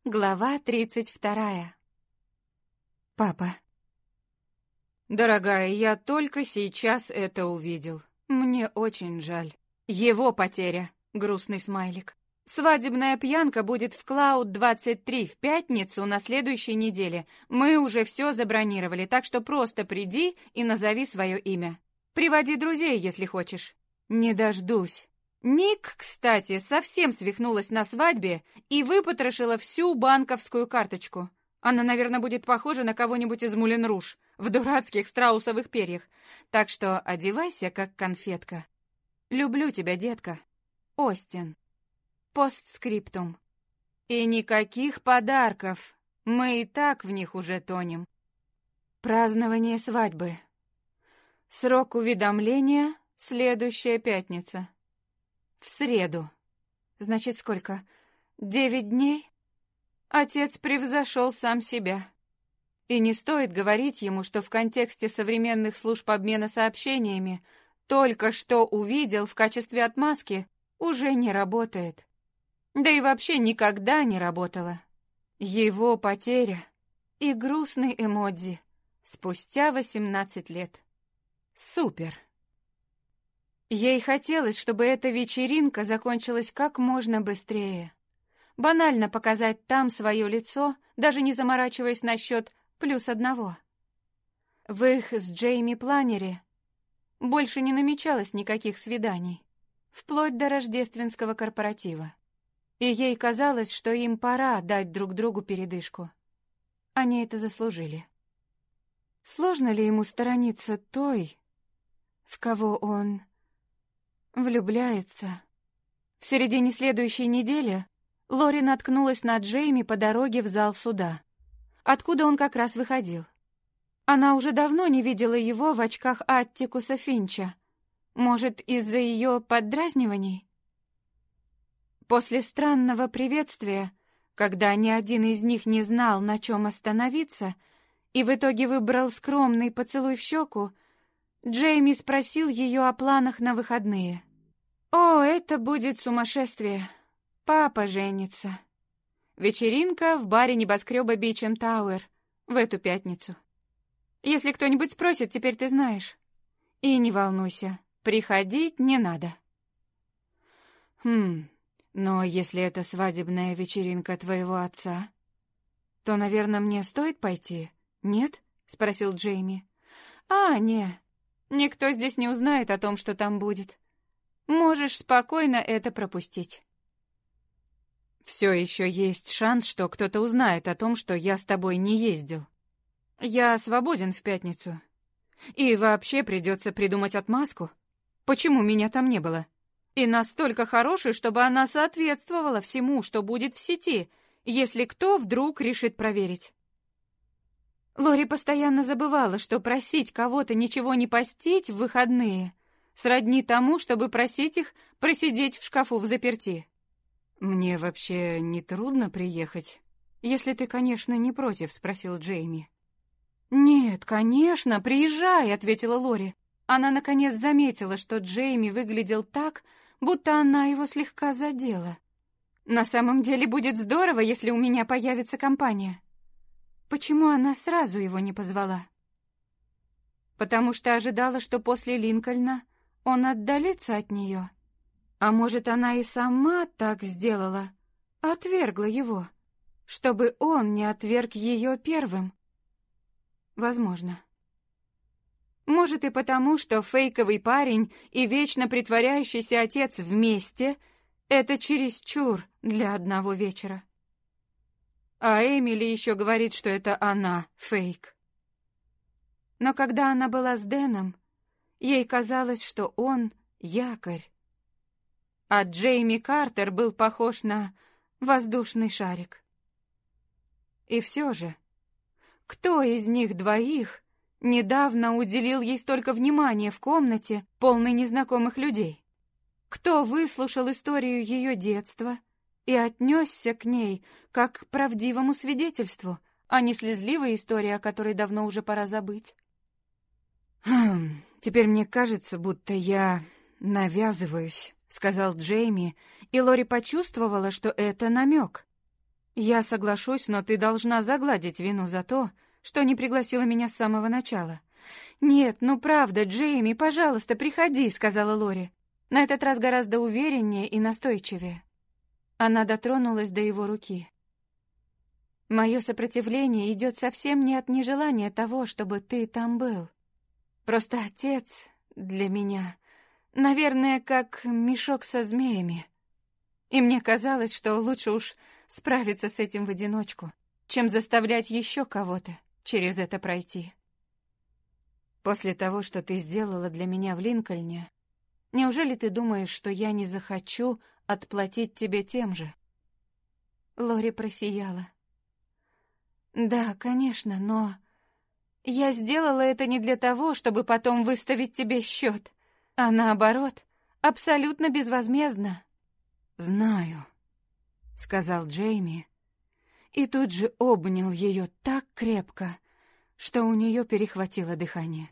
Глава 32. Папа. Дорогая, я только сейчас это увидел. Мне очень жаль. Его потеря. Грустный смайлик. Свадебная пьянка будет в Клауд-23 в пятницу на следующей неделе. Мы уже все забронировали, так что просто приди и назови свое имя. Приводи друзей, если хочешь. Не дождусь. Ник, кстати, совсем свихнулась на свадьбе и выпотрошила всю банковскую карточку. Она, наверное, будет похожа на кого-нибудь из Мулен Руж в дурацких страусовых перьях. Так что одевайся, как конфетка. Люблю тебя, детка. Остин. Постскриптум. И никаких подарков. Мы и так в них уже тонем. Празднование свадьбы. Срок уведомления — следующая пятница. В среду. Значит, сколько? 9 дней? Отец превзошел сам себя. И не стоит говорить ему, что в контексте современных служб обмена сообщениями только что увидел в качестве отмазки уже не работает. Да и вообще никогда не работала. Его потеря и грустный эмодзи спустя 18 лет. Супер. Ей хотелось, чтобы эта вечеринка закончилась как можно быстрее. Банально показать там свое лицо, даже не заморачиваясь насчет +1. В их с Джейми планере больше не намечалось никаких свиданий, вплоть до рождественского корпоратива. И ей казалось, что им пора дать друг другу передышку. Они это заслужили. Сложно ли ему сторониться той, в кого он влюбляется? В середине следующей недели Лори наткнулась на Джейми по дороге в зал суда, откуда он как раз выходил. Она уже давно не видела его в очках Аттикуса Финча. Может, из-за ее поддразниваний? После странного приветствия, когда ни один из них не знал, на чем остановиться, и в итоге выбрал скромный поцелуй в щеку, Джейми спросил ее о планах на выходные. «О, это будет сумасшествие. Папа женится. Вечеринка в баре небоскреба Бичем Тауэр в эту пятницу. Если кто-нибудь спросит, теперь ты знаешь. И не волнуйся, приходить не надо». Но если это свадебная вечеринка твоего отца, то, наверное, мне стоит пойти, нет?» — спросил Джейми. Не. Никто здесь не узнает о том, что там будет. Можешь спокойно это пропустить. Все еще есть шанс, что кто-то узнает о том, что я с тобой не ездил. Я свободен в пятницу. И вообще придется придумать отмазку. Почему меня там не было? И настолько хорошей, чтобы она соответствовала всему, что будет в сети, если кто вдруг решит проверить. Лори постоянно забывала, что просить кого-то ничего не постить в выходные сродни тому, чтобы просить их просидеть в шкафу взаперти. «Мне вообще не трудно приехать, если ты, конечно, не против», — спросил Джейми. «Нет, конечно, приезжай», — ответила Лори. Она, наконец, заметила, что Джейми выглядел так, будто она его слегка задела. «На самом деле будет здорово, если у меня появится компания». Почему она сразу его не позвала? Потому что ожидала, что после Линкольна он отдалится от нее. А может, она и сама так сделала, отвергла его, чтобы он не отверг ее первым? Возможно. Может, и потому, что фейковый парень и вечно притворяющийся отец вместе — это чересчур для одного вечера. А Эмили еще говорит, что это она фейк. Но когда она была с Дэном, ей казалось, что он якорь. А Джейми Картер был похож на воздушный шарик. И все же, кто из них двоих недавно уделил ей столько внимания в комнате, полной незнакомых людей? Кто выслушал историю ее детства и отнесся к ней как к правдивому свидетельству, а не слезливой истории, о которой давно уже пора забыть? «Теперь мне кажется, будто я навязываюсь», — сказал Джейми, и Лори почувствовала, что это намек. «Я соглашусь, но ты должна загладить вину за то, что не пригласила меня с самого начала». «Нет, ну правда, Джейми, пожалуйста, приходи», — сказала Лори. На этот раз гораздо увереннее и настойчивее. Она дотронулась до его руки. «Мое сопротивление идет совсем не от нежелания того, чтобы ты там был. Просто отец для меня, наверное, как мешок со змеями. И мне казалось, что лучше уж справиться с этим в одиночку, чем заставлять еще кого-то через это пройти. После того, что ты сделала для меня в Линкольне, неужели ты думаешь, что я не захочу отплатить тебе тем же?» Лори просияла. «Да, конечно, но я сделала это не для того, чтобы потом выставить тебе счет, а наоборот, абсолютно безвозмездно». «Знаю», — сказал Джейми, и тут же обнял ее так крепко, что у нее перехватило дыхание.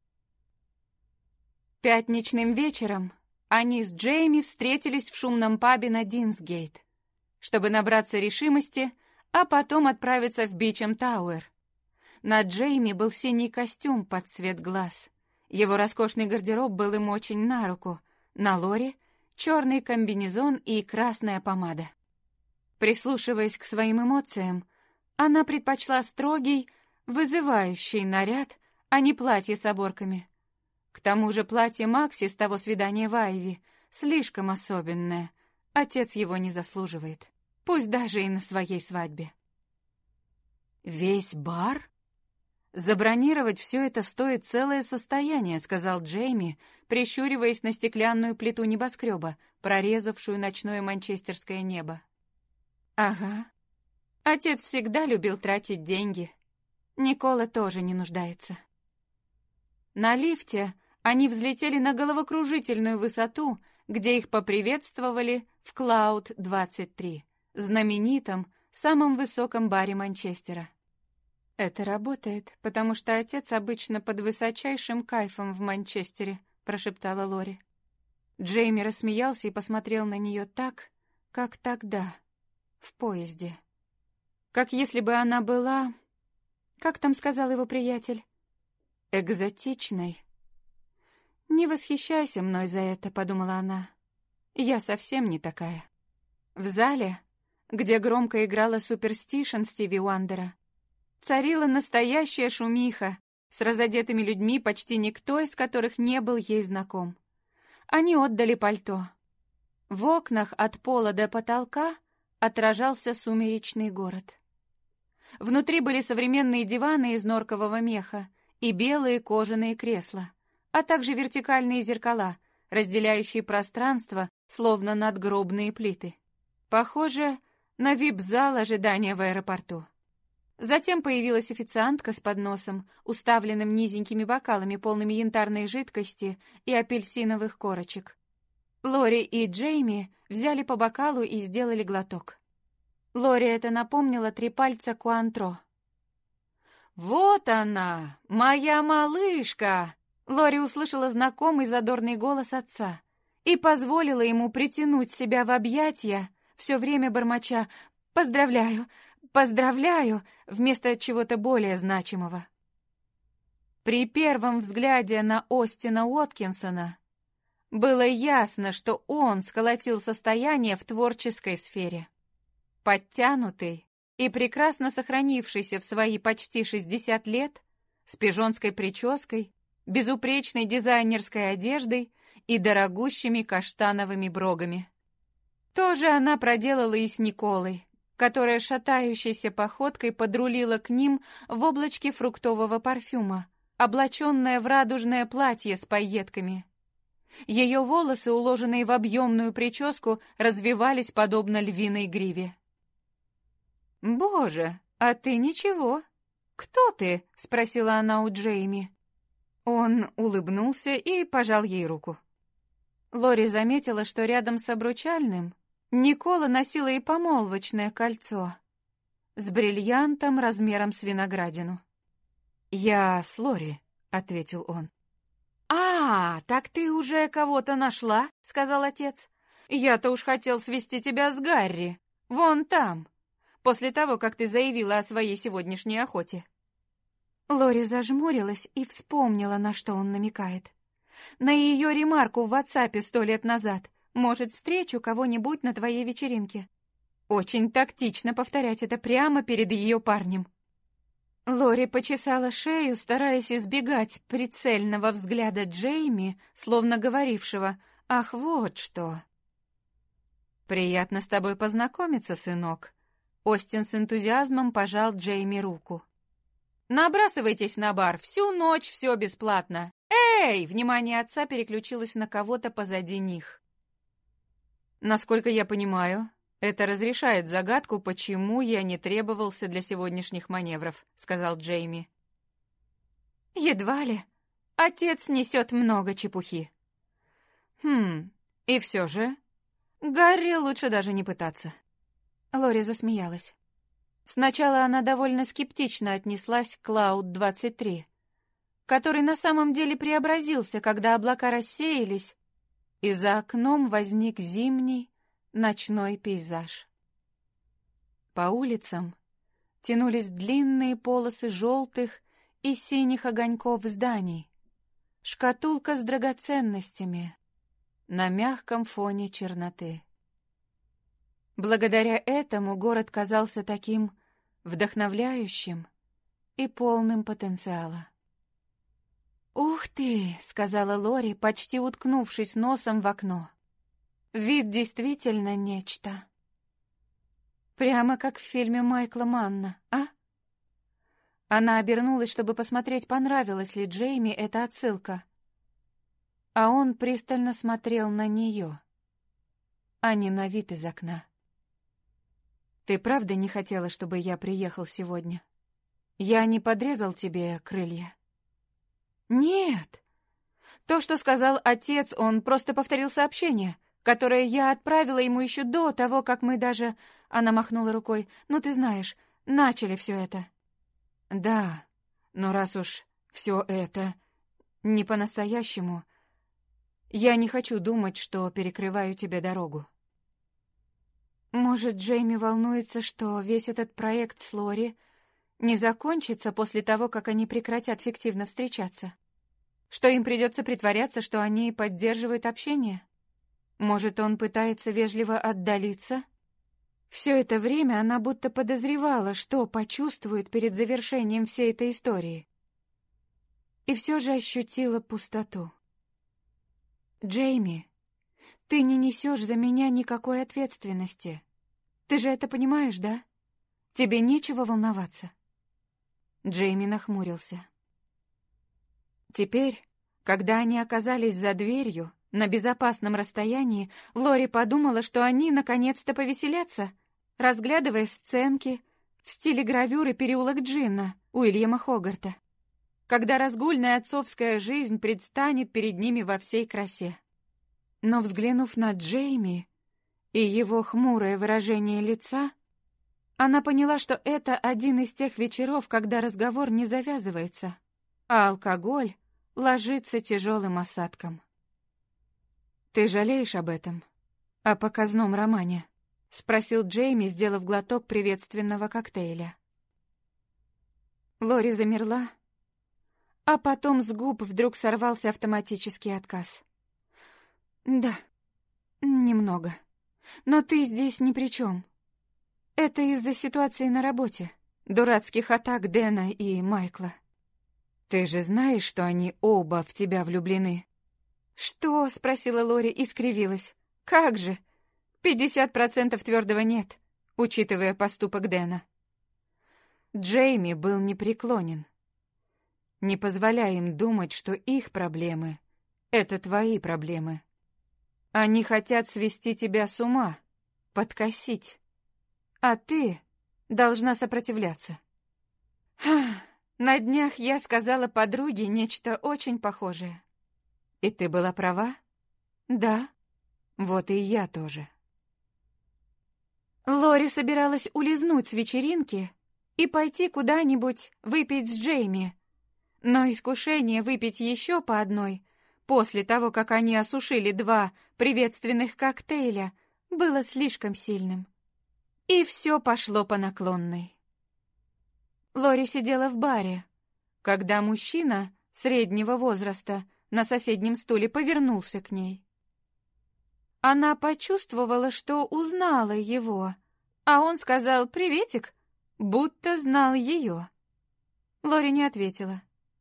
Пятничным вечером они с Джейми встретились в шумном пабе на Динсгейт, чтобы набраться решимости, а потом отправиться в Бичем-Тауэр. На Джейми был синий костюм под цвет глаз. Его роскошный гардероб был им очень на руку. На Лори — черный комбинезон и красная помада. Прислушиваясь к своим эмоциям, она предпочла строгий, вызывающий наряд, а не платье с оборками. К тому же платье Макси с того свидания в Айви слишком особенное. Отец его не заслуживает, пусть даже и на своей свадьбе. «Весь бар? Забронировать все это стоит целое состояние», — сказал Джейми, прищуриваясь на стеклянную плиту небоскреба, прорезавшую ночное манчестерское небо. «Ага. Отец всегда любил тратить деньги. Никола тоже не нуждается». На лифте они взлетели на головокружительную высоту, где их поприветствовали в Клауд-23, знаменитом, самом высоком баре Манчестера. «Это работает, потому что отец обычно под высочайшим кайфом в Манчестере», — прошептала Лори. Джейми рассмеялся и посмотрел на нее так, как тогда, в поезде. Как если бы она была... Как там сказал его приятель? Экзотичной. «Не восхищайся мной за это», — подумала она. «Я совсем не такая». В зале, где громко играла «Суперстишн» Стиви Уандера, царила настоящая шумиха с разодетыми людьми, почти никто из которых не был ей знаком. Они отдали пальто. В окнах от пола до потолка отражался сумеречный город. Внутри были современные диваны из норкового меха и белые кожаные кресла, а также вертикальные зеркала, разделяющие пространство, словно надгробные плиты. Похоже на вип-зал ожидания в аэропорту. Затем появилась официантка с подносом, уставленным низенькими бокалами, полными янтарной жидкости и апельсиновых корочек. Лори и Джейми взяли по бокалу и сделали глоток. Лори это напомнило 3 пальца Куантро. «Вот она, моя малышка!» Лори услышала знакомый задорный голос отца и позволила ему притянуть себя в объятия, все время бормоча «Поздравляю! Поздравляю!» вместо чего-то более значимого. При первом взгляде на Остина Уоткинсона было ясно, что он сколотил состояние в творческой сфере. Подтянутый и прекрасно сохранившийся в свои почти 60 лет, с пижонской прической, безупречной дизайнерской одеждой и дорогущими каштановыми брогами. То же она проделала и с Николой, которая шатающейся походкой подрулила к ним в облачке фруктового парфюма, облаченная в радужное платье с пайетками. Ее волосы, уложенные в объемную прическу, развивались подобно львиной гриве. «Боже, а ты ничего. Кто ты?» — спросила она у Джейми. Он улыбнулся и пожал ей руку. Лори заметила, что рядом с обручальным Никола носила и помолвочное кольцо с бриллиантом размером с виноградину. «Я с Лори», — ответил он. «А, так ты уже кого-то нашла?» — сказал отец. «Я-то уж хотел свести тебя с Гарри. Вон там. после того, как ты заявила о своей сегодняшней охоте». Лори зажмурилась и вспомнила, на что он намекает. На ее ремарку в WhatsApp 100 лет назад: «Может, встречу кого-нибудь на твоей вечеринке». Очень тактично повторять это прямо перед ее парнем. Лори почесала шею, стараясь избегать прицельного взгляда Джейми, словно говорившего: «Ах, вот что!» «Приятно с тобой познакомиться, сынок». Остин с энтузиазмом пожал Джейми руку. «Набрасывайтесь на бар, всю ночь все бесплатно. Эй!» Внимание отца переключилось на кого-то позади них. «Насколько я понимаю, это разрешает загадку, почему я не требовался для сегодняшних маневров», — сказал Джейми. «Едва ли. Отец несет много чепухи». И все же, Гарри лучше даже не пытаться». Лори засмеялась. Сначала она довольно скептично отнеслась к Клауд-23, который на самом деле преобразился, когда облака рассеялись, и за окном возник зимний ночной пейзаж. По улицам тянулись длинные полосы желтых и синих огоньков зданий, шкатулка с драгоценностями на мягком фоне черноты. Благодаря этому город казался таким вдохновляющим и полным потенциала. «Ух ты!» — сказала Лори, почти уткнувшись носом в окно. «Вид действительно нечто. Прямо как в фильме Майкла Манна, а?» Она обернулась, чтобы посмотреть, понравилась ли Джейми эта отсылка. А он пристально смотрел на нее, а не на вид из окна. «Ты правда не хотела, чтобы я приехал сегодня? Я не подрезал тебе крылья?» «Нет. То, что сказал отец, он просто повторил сообщение, которое я отправила ему еще до того, как мы даже...» Она махнула рукой. «Ну, ты знаешь, начали все это». «Да, но раз уж все это не по-настоящему, я не хочу думать, что перекрываю тебе дорогу». Может, Джейми волнуется, что весь этот проект с Лори не закончится после того, как они прекратят фиктивно встречаться? Что им придется притворяться, что они поддерживают общение? Может, он пытается вежливо отдалиться? Все это время она будто подозревала, что почувствует перед завершением всей этой истории. И все же ощутила пустоту. «Джейми, ты не несешь за меня никакой ответственности. Ты же это понимаешь, да? Тебе нечего волноваться». Джейми нахмурился. Теперь, когда они оказались за дверью, на безопасном расстоянии, Лори подумала, что они наконец-то повеселятся, разглядывая сценки в стиле гравюры «Переулок Джинна» Уильяма Хогарта, когда разгульная отцовская жизнь предстанет перед ними во всей красе. Но, взглянув на Джейми и его хмурое выражение лица, она поняла, что это один из тех вечеров, когда разговор не завязывается, а алкоголь ложится тяжелым осадком. «Ты жалеешь об этом? О показном романе?» — спросил Джейми, сделав глоток приветственного коктейля. Лори замерла, а потом с губ вдруг сорвался автоматический отказ. «Да, немного. Но ты здесь ни при чем. Это из-за ситуации на работе, дурацких атак Дэна и Майкла. Ты же знаешь, что они оба в тебя влюблены?» «Что?» — спросила Лори и скривилась. «Как же? 50% твердого нет, учитывая поступок Дэна». Джейми был непреклонен. «Не позволяй им думать, что их проблемы — это твои проблемы. Они хотят свести тебя с ума, подкосить. А ты должна сопротивляться». На днях я сказала подруге нечто очень похожее. «И ты была права?» «Да». «Вот и я тоже». Лори собиралась улизнуть с вечеринки и пойти куда-нибудь выпить с Джейми. Но искушение выпить еще по одной, после того, как они осушили 2 приветственных коктейля, было слишком сильным. И все пошло по наклонной. Лори сидела в баре, когда мужчина среднего возраста на соседнем стуле повернулся к ней. Она почувствовала, что узнала его, а он сказал «приветик», будто знал ее. Лори не ответила.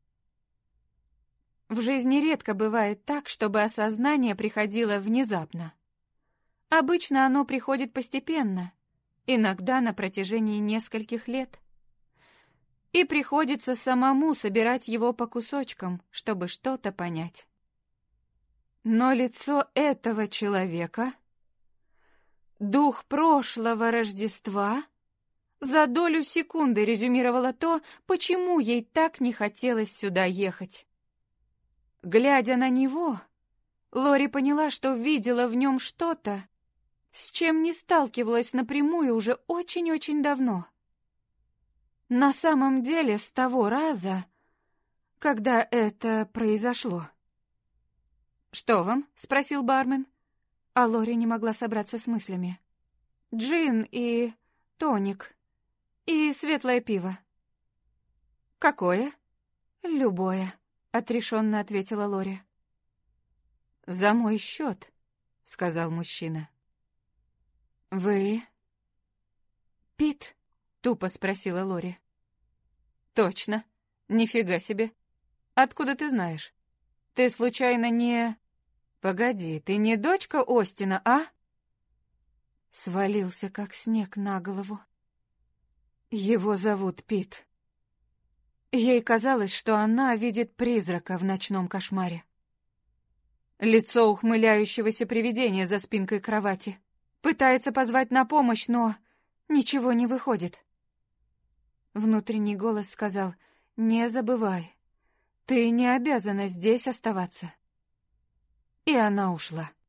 В жизни редко бывает так, чтобы осознание приходило внезапно. Обычно оно приходит постепенно, иногда на протяжении нескольких лет. И приходится самому собирать его по кусочкам, чтобы что-то понять. Но лицо этого человека, дух прошлого Рождества, за долю секунды резюмировало то, почему ей так не хотелось сюда ехать. Глядя на него, Лори поняла, что видела в нем что-то, с чем не сталкивалась напрямую уже очень-очень давно. На самом деле, с того раза, когда это произошло. «Что вам?» — спросил бармен. А Лори не могла собраться с мыслями. «Джин и тоник. И светлое пиво». «Какое?» «Любое», — отрешенно ответила Лори. «За мой счет», — сказал мужчина. «Вы...» «Пит?» — тупо спросила Лори. «Точно. Нифига себе. Откуда ты знаешь? Ты случайно не... Погоди, ты не дочка Остина, а?» Свалился, как снег на голову. Его зовут Пит. Ей казалось, что она видит призрака в ночном кошмаре. Лицо ухмыляющегося привидения за спинкой кровати. Пытается позвать на помощь, но ничего не выходит. Внутренний голос сказал: «Не забывай, ты не обязана здесь оставаться». И она ушла.